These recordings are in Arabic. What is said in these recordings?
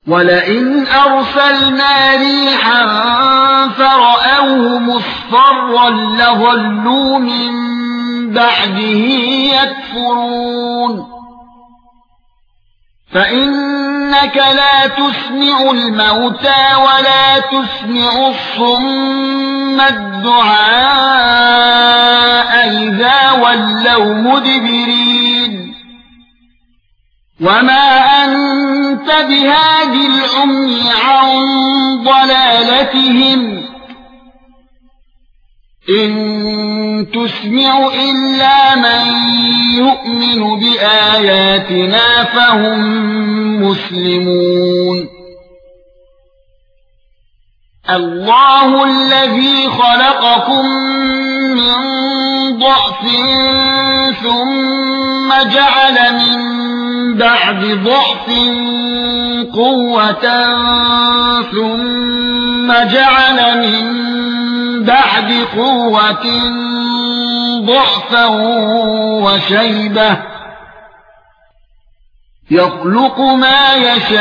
وَلَئِنْ أَرْسَلْنَا رِيحًا فَرَأَوْهُ مُصْفَرًّا لَّظَلُّوا مِن بَعْدِهِ يَكْفُرُونَ فَإِنَّكَ لَا تُسْمِعُ الْمَوْتَى وَلَا تُسْمِعُ الصُّمَّ الدُّعَاءَ إِذَا وَلَّوْا مُدْبِرِينَ وَمَا أَنتَ بِهَادِ الْعُمْيِ عَن ضَلَالَتِهِمْ إِن تُسْمِعُ إِلَّا مَن يُؤْمِنُ بِآيَاتِنَا فَهُم مُسْلِمُونَ اللَّهُ الَّذِي خَلَقَكُم مِّن ضَعْفٍ ثُمَّ جَعَلَ مِن بَعْدِ ضَعْفٍ قُوَّةً ثُمَّ جَعَلَ مِن بَعْدِ قُوَّةٍ ضَعْفًا وَشَيْبَةً يَخْلُقُ مَا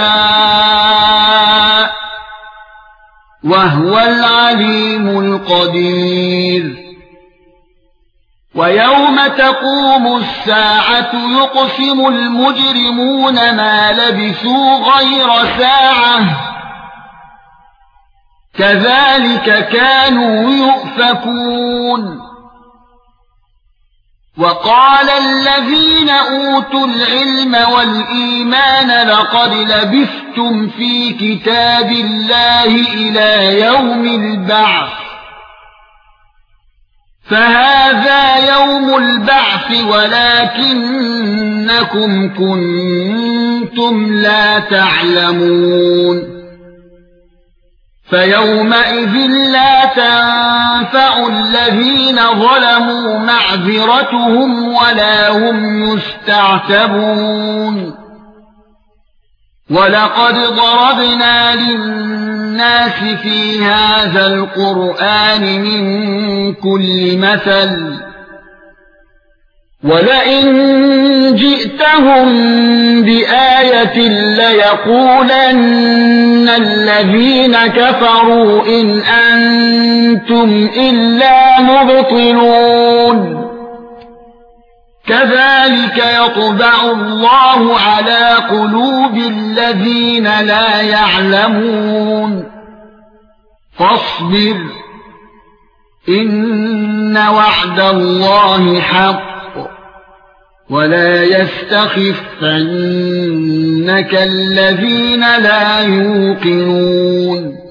يَشَاءُ وَهُوَ الْعَلِيمُ الْقَدِيرُ وَيَوْمَ تَقُومُ السَّاعَةُ يُقْسِمُ الْمُجْرِمُونَ مَا لَبِثُوا غَيْرَ سَاعَةٍ كَذَلِكَ كَانُوا يُؤْفَكُونَ وَقَالَ الَّذِينَ أُوتُوا الْعِلْمَ وَالْإِيمَانَ لَقَدْ لَبِثْتُمْ فِي كِتَابِ اللَّهِ إِلَى يَوْمِ الْبَعْثِ فَهَذَا يَوْمُ الْبَعْثِ وَلَكِنَّكُمْ كُنتُمْ لَا تَعْلَمُونَ فَيَوْمَئِذٍ لَّا تَنفَعُ الَّذِينَ ظَلَمُوا مَعْذِرَتُهُمْ وَلَا هُمْ يُسْتَعْتَبُونَ وَلَقَدْ ضَرَبْنَا لِلنَّاسِ فِي هَذَا الْقُرْآنِ مِنْ كُلِّ مَثَلٍ وَلَئِن جِئْتَهُم بِآيَةٍ لَّيَقُولَنَّ الَّذِينَ كَفَرُوا إِنْ أَنتُمْ إِلَّا مُبْطِلُونَ كَذَلِكَ يَطْبَعُ اللَّهُ عَلَى قُلُوبِ الَّذِينَ لَا يَعْلَمُونَ فاصبر إِنَّ وَعْدَ اللَّهِ حَقٌّ وَلَا يَسْتَخِفَّنَّكَ الَّذِينَ لَا يُوقِنُونَ